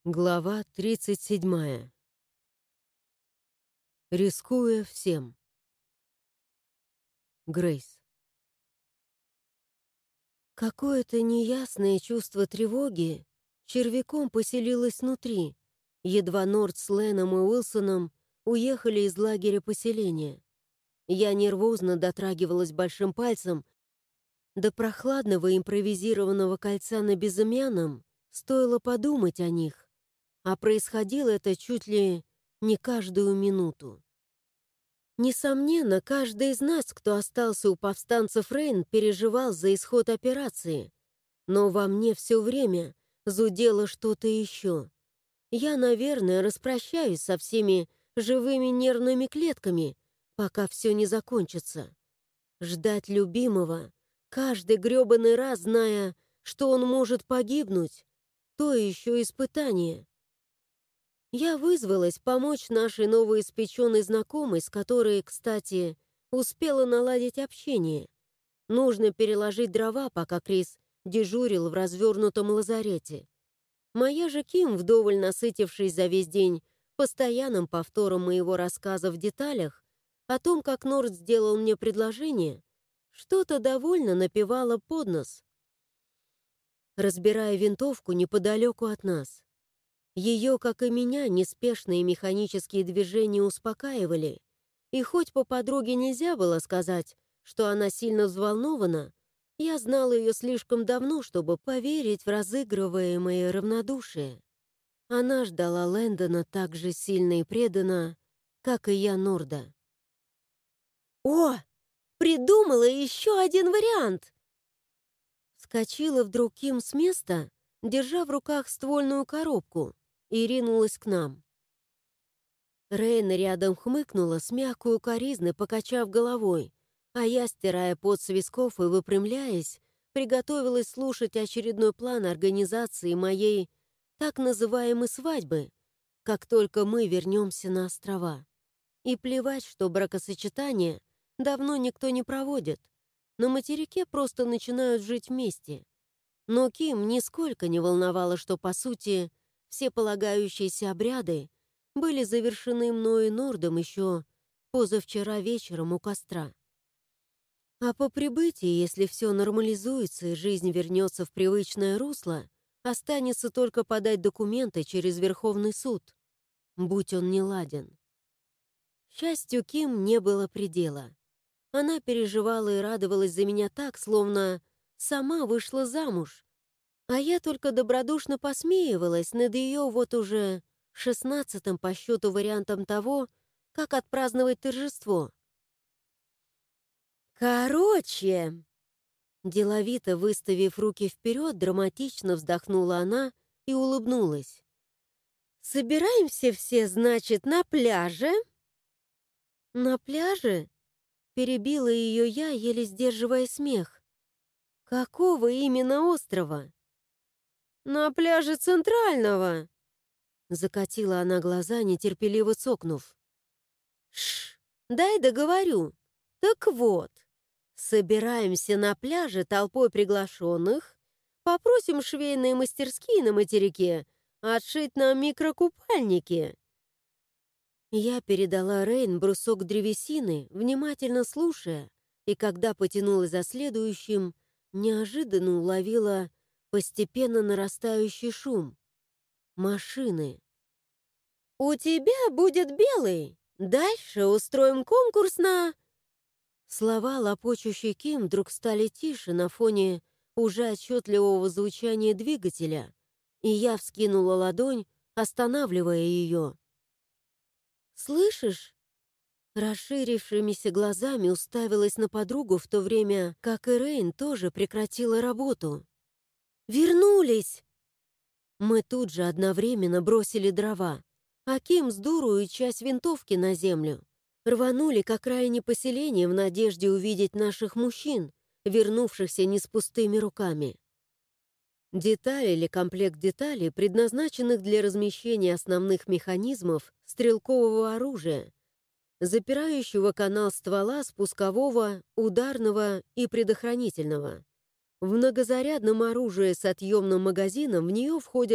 Глава 37. Рискуя всем. Грейс. Какое-то неясное чувство тревоги червяком поселилось внутри, едва Норд с Леном и Уилсоном уехали из лагеря поселения. Я нервозно дотрагивалась большим пальцем до прохладного импровизированного кольца на безымянном, стоило подумать о них, а происходило это чуть ли не каждую минуту. Несомненно, каждый из нас, кто остался у повстанцев Рейн, переживал за исход операции. Но во мне все время зудело что-то еще. Я, наверное, распрощаюсь со всеми живыми нервными клетками, пока все не закончится. Ждать любимого, каждый грёбаный раз зная, что он может погибнуть, то еще испытание. Я вызвалась помочь нашей новоиспеченной знакомой, с которой, кстати, успела наладить общение. Нужно переложить дрова, пока Крис дежурил в развернутом лазарете. Моя же Ким, вдоволь насытившись за весь день постоянным повтором моего рассказа в деталях о том, как Норд сделал мне предложение, что-то довольно напевала под нос, разбирая винтовку неподалеку от нас. Ее, как и меня, неспешные механические движения успокаивали, и хоть по подруге нельзя было сказать, что она сильно взволнована, я знала ее слишком давно, чтобы поверить в разыгрываемое равнодушие. Она ждала Лэндона так же сильно и преданно, как и я Норда. «О, придумала еще один вариант!» Вскочила вдруг Ким с места, держа в руках ствольную коробку, и ринулась к нам. Рейн рядом хмыкнула с мягкой укоризной, покачав головой, а я, стирая пот с висков и выпрямляясь, приготовилась слушать очередной план организации моей так называемой свадьбы, как только мы вернемся на острова. И плевать, что бракосочетание давно никто не проводит. На материке просто начинают жить вместе. Но Ким нисколько не волновало, что, по сути, все полагающиеся обряды были завершены мною и Нордом еще позавчера вечером у костра. А по прибытии, если все нормализуется и жизнь вернется в привычное русло, останется только подать документы через Верховный суд, будь он неладен. Счастью Ким не было предела. Она переживала и радовалась за меня так, словно сама вышла замуж, а я только добродушно посмеивалась над ее вот уже 16-м по счету вариантом того, как отпраздновать торжество. «Короче!» Деловито выставив руки вперед, драматично вздохнула она и улыбнулась. «Собираемся все, значит, на пляже?» «На пляже?» Перебила ее я, еле сдерживая смех. «Какого именно острова?» «На пляже Центрального!» Закатила она глаза, нетерпеливо цокнув. «Шш, дай договорю. Так вот, собираемся на пляже толпой приглашенных, попросим швейные мастерские на материке отшить нам микрокупальники». Я передала Рейн брусок древесины, внимательно слушая, и когда потянулась за следующим, неожиданно уловила постепенно нарастающий шум. Машины. «У тебя будет белый. Дальше устроим конкурс на...» Слова лопочущей Ким вдруг стали тише на фоне уже отчетливого звучания двигателя, и я вскинула ладонь, останавливая ее. «Слышишь?» Расширившимися глазами уставилась на подругу, в то время как и Рейн тоже прекратила работу. «Вернулись!» Мы тут же одновременно бросили дрова, а Ким с дуру и часть винтовки на землю. Рванули к окраине поселения в надежде увидеть наших мужчин, вернувшихся не с пустыми руками. Детали или комплект деталей, предназначенных для размещения основных механизмов стрелкового оружия, запирающего канал ствола спускового, ударного и предохранительного. В многозарядном оружии с отъемным магазином в нее входят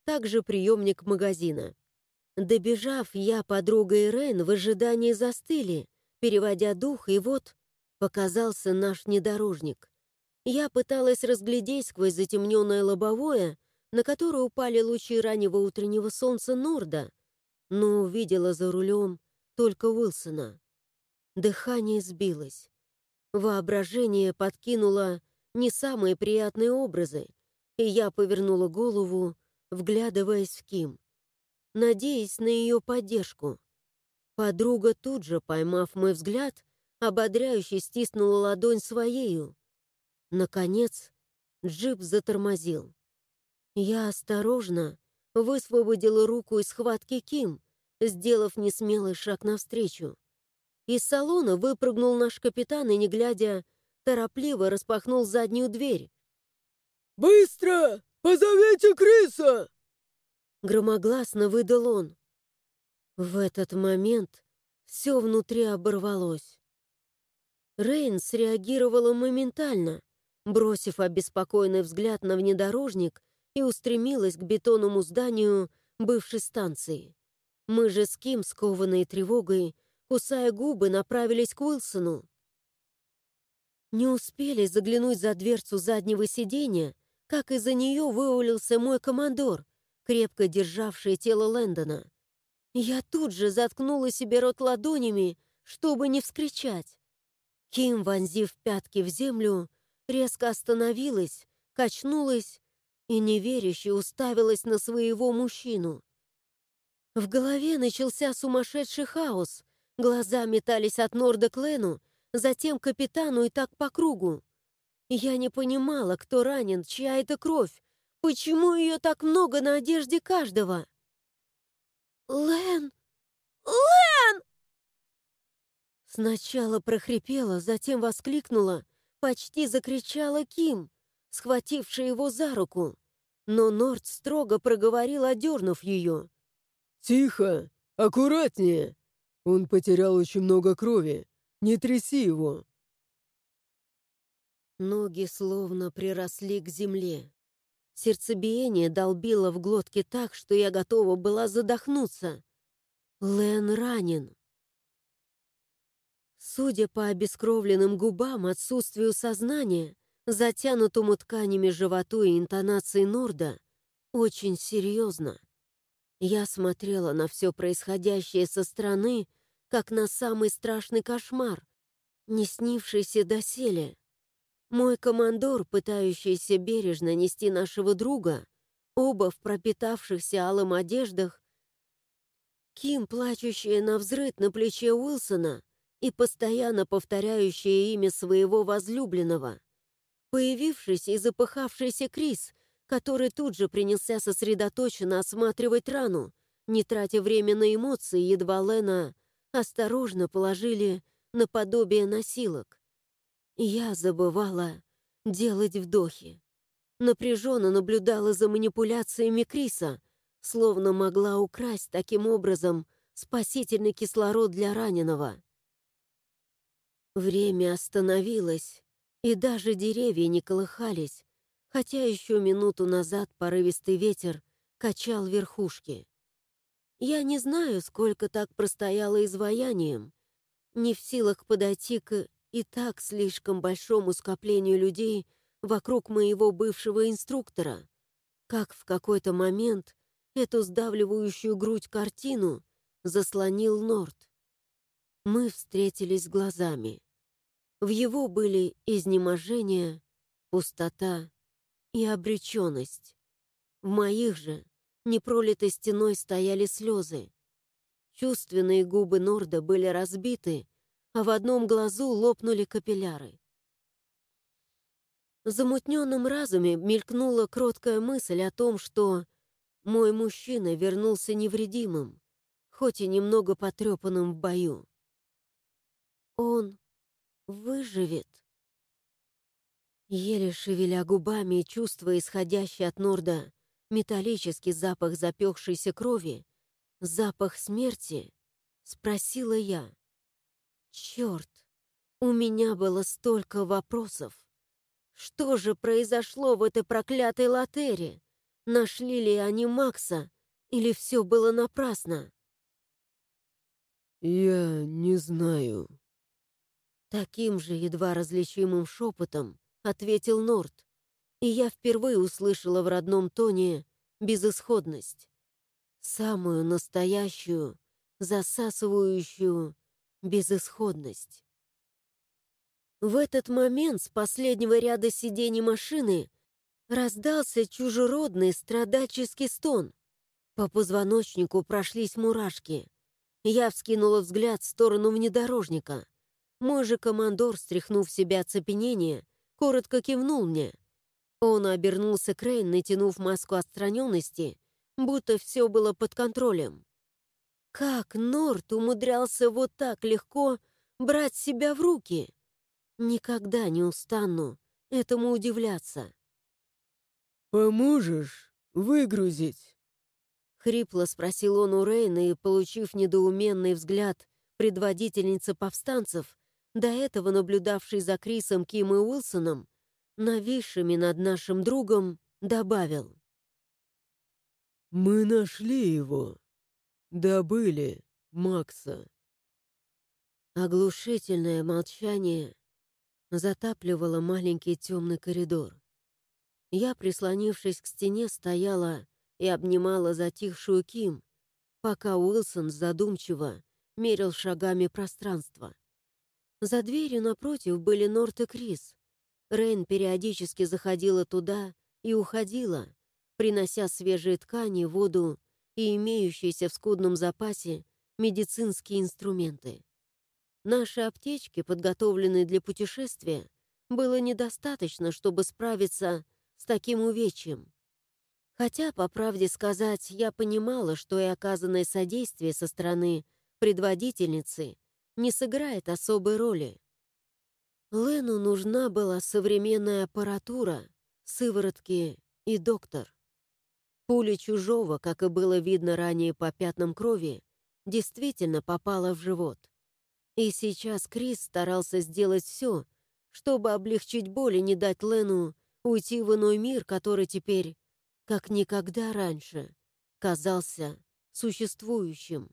также приемник магазина. Добежав, я, подруга и Рен в ожидании застыли, переводя дух, и вот показался наш внедорожник. Я пыталась разглядеть сквозь затемненное лобовое, на которое упали лучи раннего утреннего солнца Норда, но увидела за рулем только Уилсона. Дыхание сбилось. Воображение подкинуло не самые приятные образы, и я повернула голову, вглядываясь в Ким, надеясь на ее поддержку. Подруга, тут же поймав мой взгляд, ободряюще стиснула ладонь своею. Наконец, джип затормозил. Я осторожно высвободила руку из схватки Ким, сделав несмелый шаг навстречу. Из салона выпрыгнул наш капитан и, не глядя, торопливо распахнул заднюю дверь. «Быстро! Позовите Криса!» Громогласно выдал он. В этот момент все внутри оборвалось. Рейн среагировала моментально, бросив обеспокоенный взгляд на внедорожник, и устремилась к бетонному зданию бывшей станции. Мы же с Ким, скованные тревогой, кусая губы, направились к Уилсону. Не успели заглянуть за дверцу заднего сиденья, как из-за нее вывалился мой командор, крепко державший тело Лэндона. Я тут же заткнула себе рот ладонями, чтобы не вскричать. Ким, вонзив пятки в землю, резко остановилась, качнулась и неверяще уставилась на своего мужчину. В голове начался сумасшедший хаос. Глаза метались от Норда к Лену, затем к капитану и так по кругу. Я не понимала, кто ранен, чья это кровь, почему ее так много на одежде каждого. «Лен! Лен!» Сначала прохрипела, затем воскликнула, почти закричала Ким, схватившая его за руку. Но Норд строго проговорил, одернув ее. «Тихо! Аккуратнее! Он потерял очень много крови. Не тряси его!» Ноги словно приросли к земле. Сердцебиение долбило в глотке так, что я готова была задохнуться. Лен ранен. Судя по обескровленным губам, отсутствию сознания, затянутому тканями животу и интонации Норда, очень серьезно. Я смотрела на все происходящее со стороны, как на самый страшный кошмар, не снившийся доселе. Мой командор, пытающийся бережно нести нашего друга, оба в пропитавшихся алым одеждах, Ким, плачущая навзрыд на плече Уилсона и постоянно повторяющая имя своего возлюбленного, появившийся и запыхавшийся Крис, который тут же принялся сосредоточенно осматривать рану, не тратя время на эмоции, едва Лена осторожно положили наподобие носилок. Я забывала делать вдохи. Напряженно наблюдала за манипуляциями Криса, словно могла украсть таким образом спасительный кислород для раненого. Время остановилось, и даже деревья не колыхались, хотя еще минуту назад порывистый ветер качал верхушки. Я не знаю, сколько так простояла изваянием, не в силах подойти к и так слишком большому скоплению людей вокруг моего бывшего инструктора, как в какой-то момент эту сдавливающую грудь картину заслонил Норд. Мы встретились глазами. В его были изнеможение, пустота и обреченность. В моих же непролитой стеной стояли слезы. Чувственные губы Норда были разбиты, а в одном глазу лопнули капилляры. В замутненном разуме мелькнула кроткая мысль о том, что мой мужчина вернулся невредимым, хоть и немного потрепанным в бою. Он выживет. Еле шевеля губами и чувствуя исходящий от Норда металлический запах запекшейся крови, запах смерти, спросила я. Черт, у меня было столько вопросов. Что же произошло в этой проклятой лотере? Нашли ли они Макса, или все было напрасно? «Я не знаю». Таким же едва различимым шепотом ответил Норт, и я впервые услышала в родном тоне безысходность. Самую настоящую, засасывающую безысходность. В этот момент с последнего ряда сидений машины раздался чужеродный страдальческий стон. По позвоночнику прошлись мурашки. Я вскинула взгляд в сторону внедорожника. Мой же командор, стряхнув с себя оцепенение, коротко кивнул мне. Он обернулся к Рейн, натянув маску отстраненности, будто все было под контролем. Как Норт умудрялся вот так легко брать себя в руки? Никогда не устану этому удивляться. «Поможешь выгрузить?» Хрипло спросил он у Рейна и, получив недоуменный взгляд предводительницы повстанцев, до этого наблюдавшей за Крисом, Ким и Уилсоном, нависшими над нашим другом, добавил. «Мы нашли его. Добыли Макса». Оглушительное молчание затапливало маленький темный коридор. Я, прислонившись к стене, стояла и обнимала затихшую Ким, пока Уилсон задумчиво мерил шагами пространство. За дверью напротив были Норт и Крис. Рейн периодически заходила туда и уходила, принося свежие ткани, воду и имеющиеся в скудном запасе медицинские инструменты. Наши аптечки, подготовленные для путешествия, было недостаточно, чтобы справиться с таким увечьем. Хотя, по правде сказать, я понимала, что и оказанное содействие со стороны предводительницы не сыграет особой роли. Лену нужна была современная аппаратура, сыворотки и доктор. Пуля чужого, как и было видно ранее по пятнам крови, действительно попала в живот. И сейчас Крис старался сделать все, чтобы облегчить боль и не дать Лену уйти в иной мир, который теперь, как никогда раньше, казался существующим.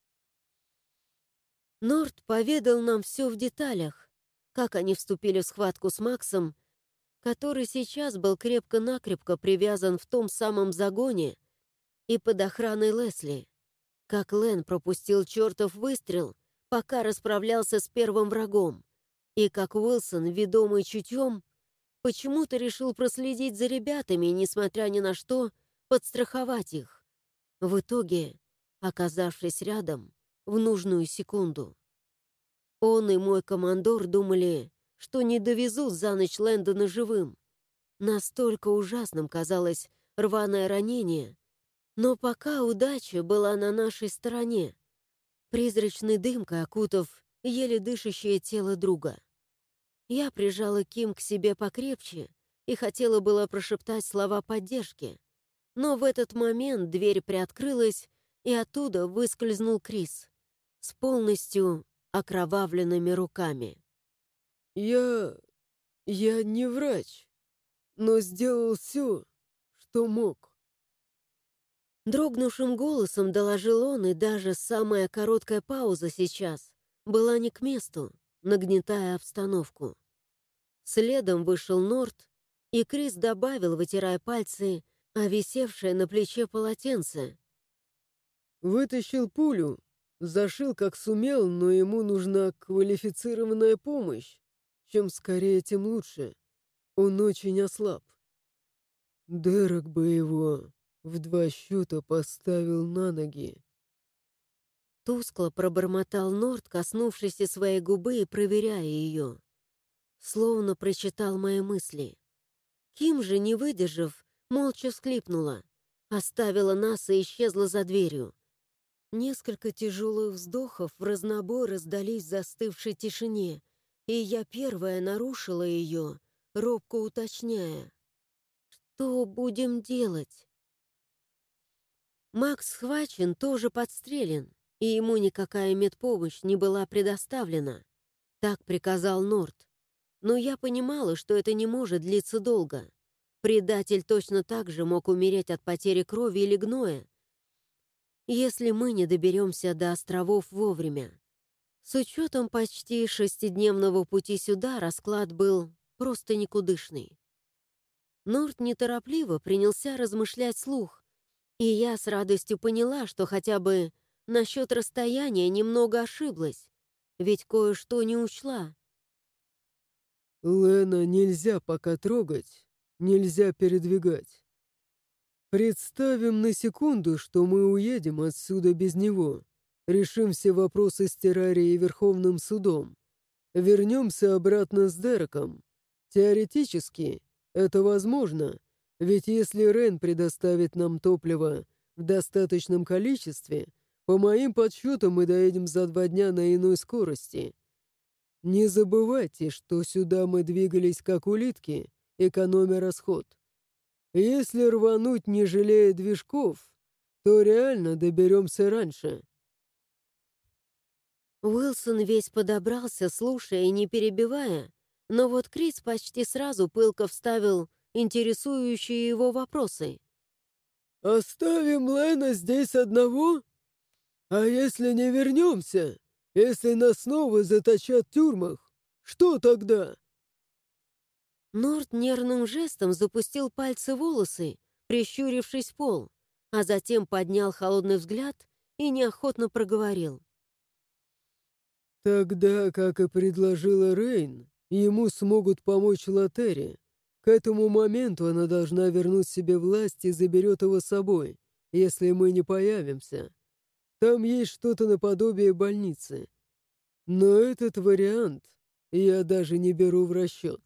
Норт поведал нам все в деталях, как они вступили в схватку с Максом, который сейчас был крепко-накрепко привязан в том самом загоне и под охраной Лесли, как Лен пропустил чертов выстрел, пока расправлялся с первым врагом, и как Уилсон, ведомый чутьем, почему-то решил проследить за ребятами и, несмотря ни на что, подстраховать их. В итоге, оказавшись рядом в нужную секунду. Он и мой командор думали, что не довезут за ночь Лэндона живым. Настолько ужасным казалось рваное ранение, но пока удача была на нашей стороне, призрачной дымкой окутав еле дышащее тело друга. Я прижала Ким к себе покрепче и хотела было прошептать слова поддержки, но в этот момент дверь приоткрылась, и оттуда выскользнул Крис с полностью окровавленными руками. «Я не врач, но сделал все, что мог». Дрогнувшим голосом доложил он, и даже самая короткая пауза сейчас была не к месту, нагнетая обстановку. Следом вышел Норт, и Крис добавил, вытирая пальцы, о висевшее на плече полотенце. «Вытащил пулю, зашил как сумел, но ему нужна квалифицированная помощь. Чем скорее, тем лучше. Он очень ослаб. Дерек бы его в 2 счета поставил на ноги». Тускло пробормотал Норт, коснувшийся своей губы и проверяя ее. Словно прочитал мои мысли. Ким же, не выдержав, молча всхлипнула, оставила нас и исчезла за дверью. Несколько тяжелых вздохов в разнобой раздались в застывшей тишине, и я первая нарушила ее, робко уточняя. «Что будем делать?» Макс схвачен, тоже подстрелен, и ему никакая медпомощь не была предоставлена. Так приказал Норт. Но я понимала, что это не может длиться долго. Предатель точно так же мог умереть от потери крови или гноя, если мы не доберемся до островов вовремя. С учетом почти шестидневного пути сюда расклад был просто никудышный. Норт неторопливо принялся размышлять вслух, и я с радостью поняла, что хотя бы насчет расстояния немного ошиблась, ведь кое-что не учла. Лена нельзя пока трогать, нельзя передвигать. Представим на секунду, что мы уедем отсюда без него. Решим все вопросы с террарией и Верховным судом. Вернемся обратно с Дереком. Теоретически, это возможно, ведь если Рен предоставит нам топливо в достаточном количестве, по моим подсчетам мы доедем за 2 дня на иной скорости. Не забывайте, что сюда мы двигались как улитки, экономя расход. Если рвануть, не жалея движков, то реально доберемся раньше. Уилсон весь подобрался, слушая и не перебивая, но вот Крис почти сразу пылко вставил интересующие его вопросы. «Оставим Лена здесь одного? А если не вернемся? Если нас снова заточат в тюрьмах, что тогда?» Норт нервным жестом запустил пальцы в волосы, прищурившись в пол, а затем поднял холодный взгляд и неохотно проговорил. «Тогда, как и предложила Рейн, ему смогут помочь Лотери. К этому моменту она должна вернуть себе власть и заберет его с собой, если мы не появимся. Там есть что-то наподобие больницы. Но этот вариант я даже не беру в расчет».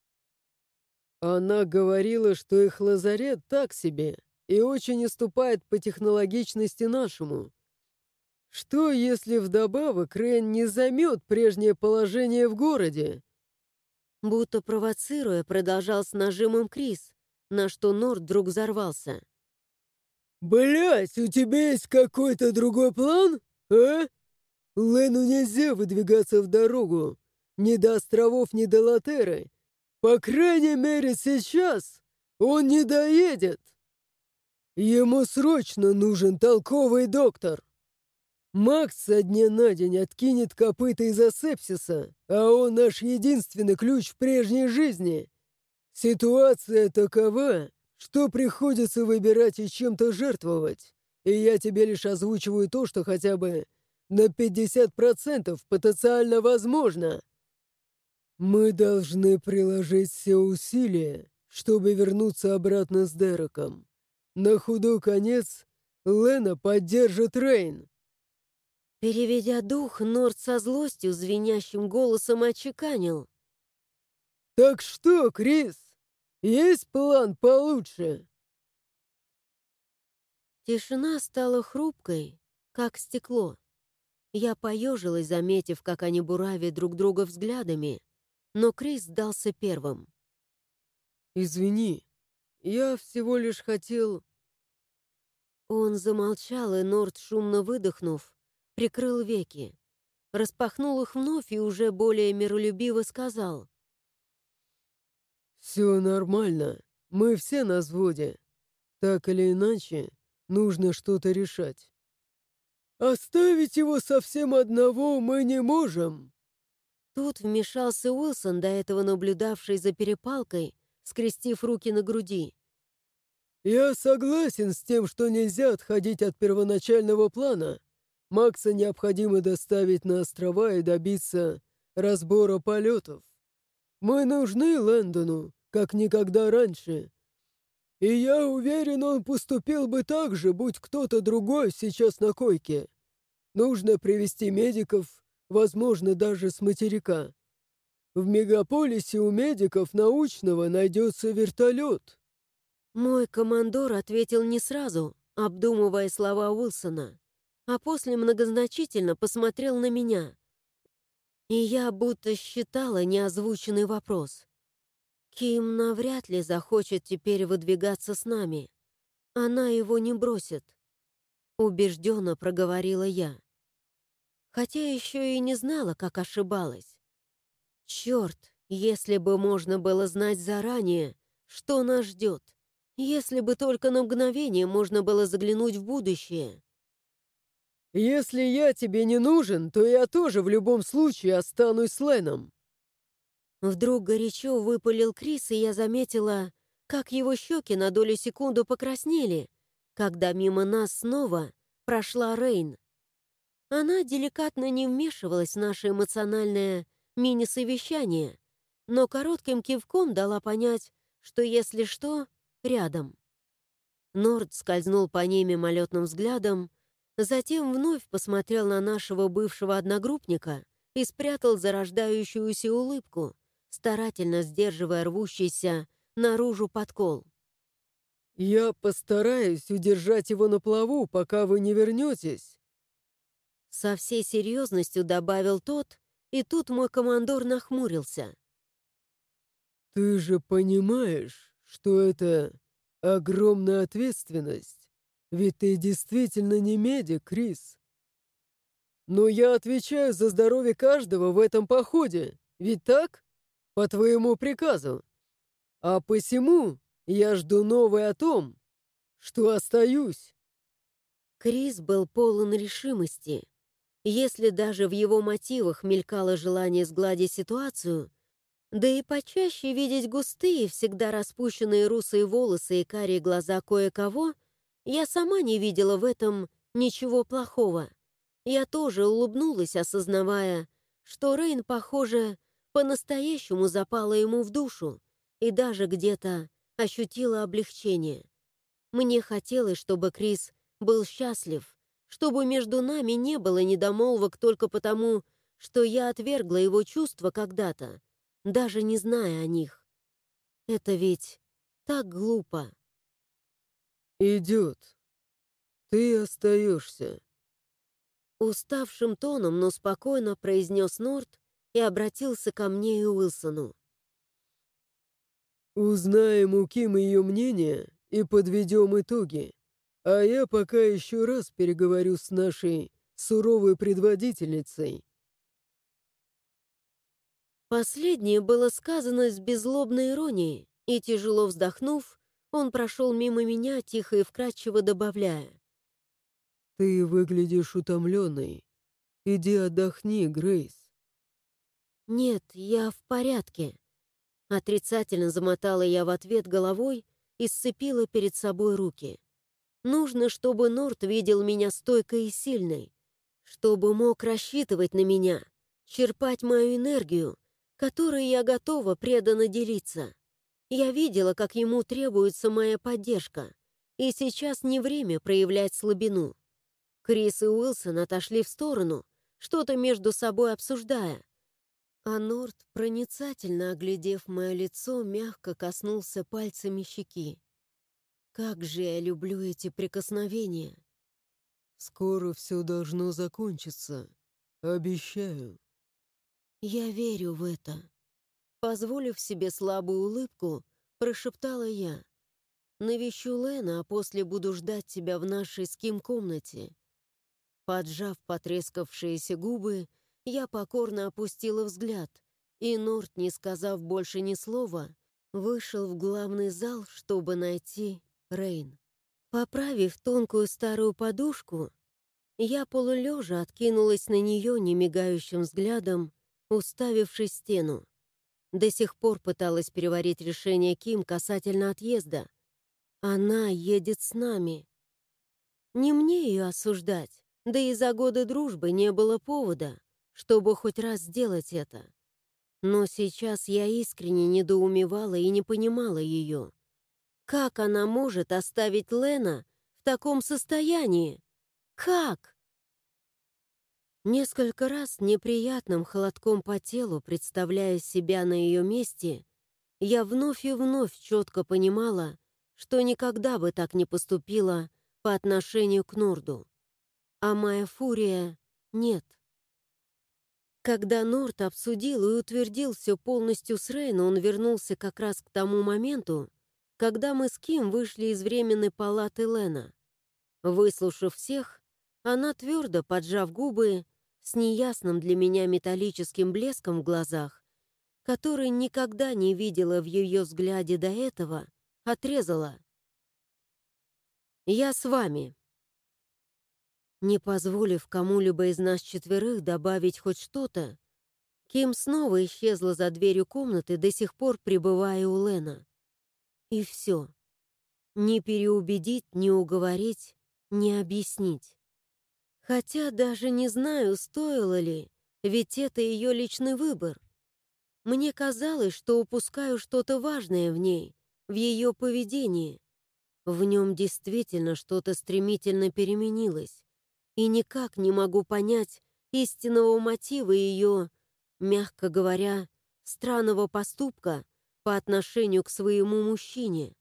Она говорила, что их лазарет так себе и очень уступает по технологичности нашему. Что, если вдобавок Рейн не займет прежнее положение в городе? Будто провоцируя, продолжал с нажимом Крис, на что Норт вдруг взорвался. «Блядь, у тебя есть какой-то другой план, а? Лену нельзя выдвигаться в дорогу. Ни до островов, ни до Латеры. По крайней мере, сейчас он не доедет. Ему срочно нужен толковый доктор. Макс со дня на день откинет копыта из-за сепсиса, а он наш единственный ключ в прежней жизни. Ситуация такова, что приходится выбирать и чем-то жертвовать. И я тебе лишь озвучиваю то, что хотя бы на 50% потенциально возможно. Мы должны приложить все усилия, чтобы вернуться обратно с Дереком. На худой конец Лена поддержит Рейн. Переведя дух, Норт со злостью звенящим голосом отчеканил. «Так что, Крис, есть план получше?» Тишина стала хрупкой, как стекло. Я поежилась, заметив, как они буравят друг друга взглядами, но Крис сдался первым. «Извини, я всего лишь хотел...» Он замолчал, и Норт, шумно выдохнув, прикрыл веки, распахнул их вновь и уже более миролюбиво сказал. «Все нормально, мы все на взводе. Так или иначе, нужно что-то решать. Оставить его совсем одного мы не можем!» Тут вмешался Уилсон, до этого наблюдавший за перепалкой, скрестив руки на груди. «Я согласен с тем, что нельзя отходить от первоначального плана. Макса необходимо доставить на острова и добиться разбора полетов. Мы нужны Лэндону, как никогда раньше. И я уверен, он поступил бы так же, будь кто-то другой сейчас на койке. Нужно привести медиков, возможно, даже с материка. В мегаполисе у медиков научного найдется вертолет». Мой командор ответил не сразу, обдумывая слова Уилсона, а после многозначительно посмотрел на меня. И я будто считала неозвученный вопрос. Ким навряд ли захочет теперь выдвигаться с нами. Она его не бросит. Убежденно проговорила я. Хотя еще и не знала, как ошибалась. Черт, если бы можно было знать заранее, Что нас ждет? Если бы только на мгновение можно было заглянуть в будущее. «Если я тебе не нужен, то я тоже в любом случае останусь с Леном». Вдруг горячо выпалил Крис, и я заметила, как его щеки на долю секунды покраснели, когда мимо нас снова прошла Рейн. Она деликатно не вмешивалась в наше эмоциональное мини-совещание, но коротким кивком дала понять, что если что, рядом. Норд скользнул по ней мимолетным взглядом, затем вновь посмотрел на нашего бывшего одногруппника и спрятал зарождающуюся улыбку, старательно сдерживая рвущийся наружу подкол. «Я постараюсь удержать его на плаву, пока вы не вернетесь». Со всей серьезностью добавил тот, и тут мой командор нахмурился. «Ты же понимаешь, что это огромная ответственность, ведь ты действительно не медик, Крис. Но я отвечаю за здоровье каждого в этом походе, ведь так? По твоему приказу. А посему я жду новое о том, что остаюсь». Крис был полон решимости. Если даже в его мотивах мелькало желание сгладить ситуацию, да и почаще видеть густые, всегда распущенные русые волосы и карие глаза кое-кого, я сама не видела в этом ничего плохого. Я тоже улыбнулась, осознавая, что Рейн, похоже, по-настоящему запала ему в душу и даже где-то ощутила облегчение. Мне хотелось, чтобы Крис был счастлив, чтобы между нами не было недомолвок только потому, что я отвергла его чувства когда-то, даже не зная о них. Это ведь так глупо. «Идет. Ты остаешься». Уставшим тоном, но спокойно произнес Норт и обратился ко мне и Уилсону. «Узнаем у Ким ее мнение и подведем итоги. А я пока еще раз переговорю с нашей суровой предводительницей». Последнее было сказано с беззлобной иронией, и, тяжело вздохнув, он прошел мимо меня, тихо и вкрадчиво добавляя. «Ты выглядишь утомленной. Иди отдохни, Грейс». «Нет, я в порядке». Отрицательно замотала я в ответ головой и сцепила перед собой руки. Нужно, чтобы Норт видел меня стойкой и сильной, чтобы мог рассчитывать на меня, черпать мою энергию, которой я готова преданно делиться. Я видела, как ему требуется моя поддержка, и сейчас не время проявлять слабину. Крис и Уилсон отошли в сторону, что-то между собой обсуждая, а Норт, проницательно оглядев мое лицо, мягко коснулся пальцами щеки. Как же я люблю эти прикосновения! «Скоро все должно закончиться. Обещаю». Я верю в это. Позволив себе слабую улыбку, прошептала я. Навещу Лена, а после буду ждать тебя в нашей с Ким комнате. Поджав потрескавшиеся губы, я покорно опустила взгляд, и Норт, не сказав больше ни слова, вышел в главный зал, чтобы найти Рейн. Поправив тонкую старую подушку, я полулежа откинулась на нее немигающим взглядом, уставившись в стену. До сих пор пыталась переварить решение Ким касательно отъезда. Она едет с нами. Не мне ее осуждать, да и за годы дружбы не было повода, чтобы хоть раз сделать это. Но сейчас я искренне недоумевала и не понимала ее. Как она может оставить Лена в таком состоянии? Как? Несколько раз неприятным холодком по телу, представляя себя на ее месте, я вновь и вновь четко понимала, что никогда бы так не поступила по отношению к Норду. А моя фурия — нет. Когда Норд обсудил и утвердил все полностью с Рейна, он вернулся как раз к тому моменту, когда мы с Ким вышли из временной палаты Лена. Выслушав всех, она, твердо поджав губы, с неясным для меня металлическим блеском в глазах, который никогда не видела в ее взгляде до этого, отрезала. «Я с вами». Не позволив кому-либо из нас четверых добавить хоть что-то, Ким снова исчезла за дверью комнаты, до сих пор пребывая у Лена. И все. Не переубедить, не уговорить, не объяснить. Хотя даже не знаю, стоило ли, ведь это ее личный выбор. Мне казалось, что упускаю что-то важное в ней, в ее поведении. В нем действительно что-то стремительно переменилось, и никак не могу понять истинного мотива ее, мягко говоря, странного поступка по отношению к своему мужчине.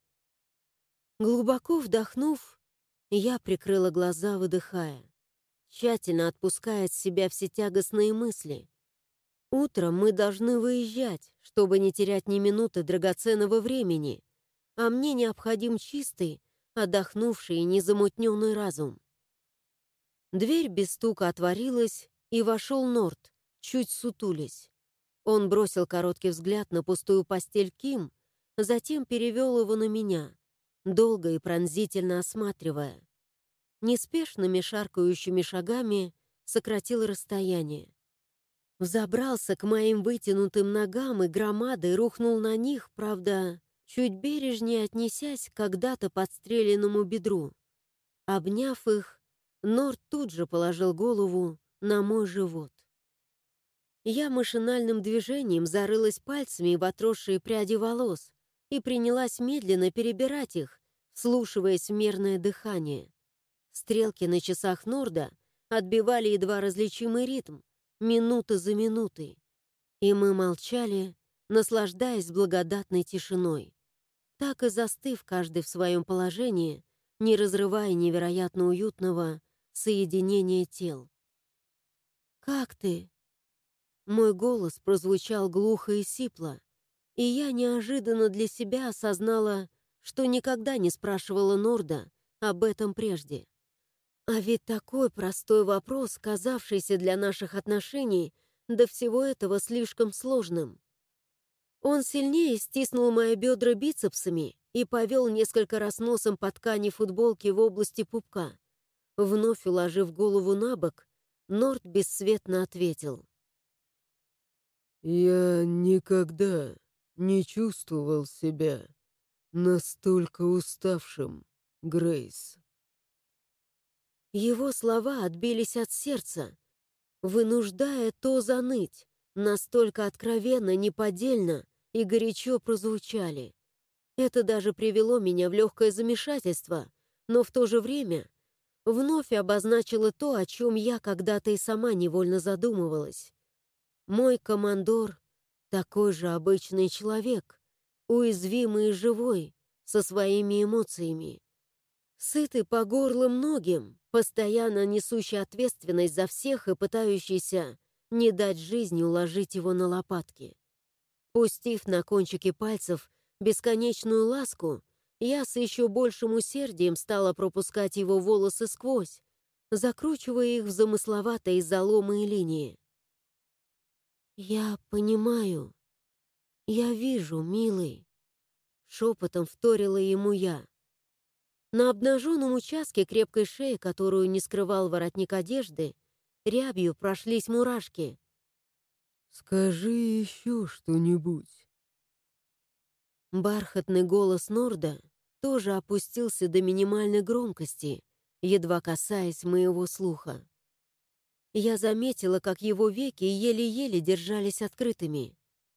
Глубоко вдохнув, я прикрыла глаза, выдыхая, тщательно отпуская от себя все тягостные мысли. Утром мы должны выезжать, чтобы не терять ни минуты драгоценного времени, а мне необходим чистый, отдохнувший и незамутненный разум. Дверь без стука отворилась, и вошел Норт, чуть сутулясь. Он бросил короткий взгляд на пустую постель Ким, затем перевел его на меня, долго и пронзительно осматривая. Неспешными шаркающими шагами сократил расстояние. Взобрался к моим вытянутым ногам и громадой рухнул на них, правда, чуть бережнее отнесясь к когда-то подстреленному бедру. Обняв их, Норт тут же положил голову на мой живот. Я машинальным движением зарылась пальцами в отросшие пряди волос и принялась медленно перебирать их, вслушиваясь в мерное дыхание. Стрелки на часах Норда отбивали едва различимый ритм, минута за минутой, и мы молчали, наслаждаясь благодатной тишиной, так и застыв каждый в своем положении, не разрывая невероятно уютного соединения тел. «Как ты?» Мой голос прозвучал глухо и сипло, и я неожиданно для себя осознала, что никогда не спрашивала Норда об этом прежде. А ведь такой простой вопрос, казавшийся для наших отношений до всего этого слишком сложным. Он сильнее стиснул мои бедра бицепсами и повел несколько раз носом по ткани футболки в области пупка. Вновь уложив голову на бок, Норд бесцветно ответил: «Я никогда не чувствовал себя настолько уставшим, Грейс». Его слова отбились от сердца, вынуждая то заныть, настолько откровенно, неподдельно и горячо прозвучали. Это даже привело меня в легкое замешательство, но в то же время вновь обозначило то, о чем я когда-то и сама невольно задумывалась. Мой командор — такой же обычный человек, уязвимый и живой, со своими эмоциями. Сытый по горло многим, постоянно несущий ответственность за всех и пытающийся не дать жизни уложить его на лопатки. Пустив на кончики пальцев бесконечную ласку, я с еще большим усердием стала пропускать его волосы сквозь, закручивая их в замысловатые заломы и линии. «Я понимаю. Я вижу, милый», — шепотом вторила ему я. На обнаженном участке крепкой шеи, которую не скрывал воротник одежды, рябью прошлись мурашки. «Скажи еще что-нибудь». Бархатный голос Норда тоже опустился до минимальной громкости, едва касаясь моего слуха. Я заметила, как его веки еле-еле держались открытыми.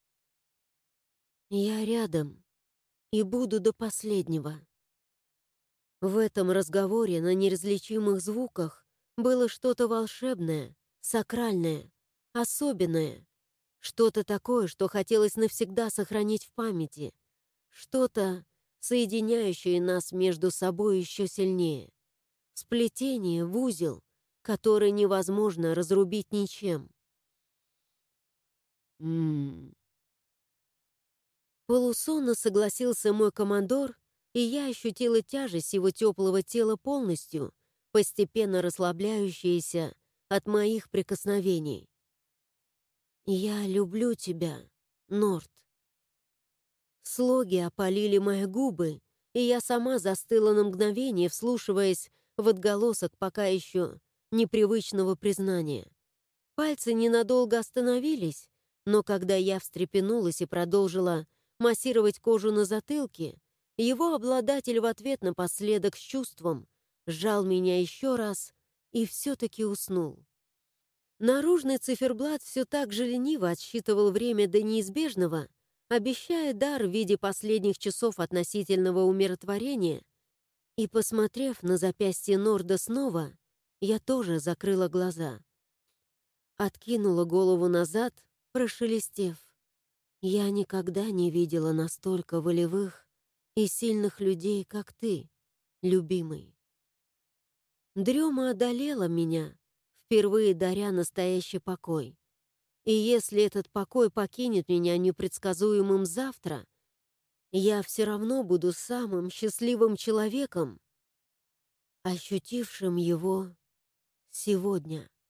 «Я рядом и буду до последнего». В этом разговоре на неразличимых звуках было что-то волшебное, сакральное, особенное, что-то такое, что хотелось навсегда сохранить в памяти, что-то, соединяющее нас между собой еще сильнее, сплетение в узел, который невозможно разрубить ничем. «М-м-м». Полусонно согласился мой командор, и я ощутила тяжесть его теплого тела полностью, постепенно расслабляющаяся от моих прикосновений. «Я люблю тебя, Норд. Слоги опалили мои губы, и я сама застыла на мгновение, вслушиваясь в отголосок пока еще непривычного признания. Пальцы ненадолго остановились, но когда я встрепенулась и продолжила массировать кожу на затылке, его обладатель в ответ напоследок с чувством сжал меня еще раз и все-таки уснул. Наружный циферблат все так же лениво отсчитывал время до неизбежного, обещая дар в виде последних часов относительного умиротворения, и, посмотрев на запястье Норда снова, я тоже закрыла глаза. Откинула голову назад, прошелестев. Я никогда не видела настолько волевых и сильных людей, как ты, любимый. Дрема одолела меня, впервые даря настоящий покой. И если этот покой покинет меня непредсказуемым завтра, я все равно буду самым счастливым человеком, ощутившим его сегодня.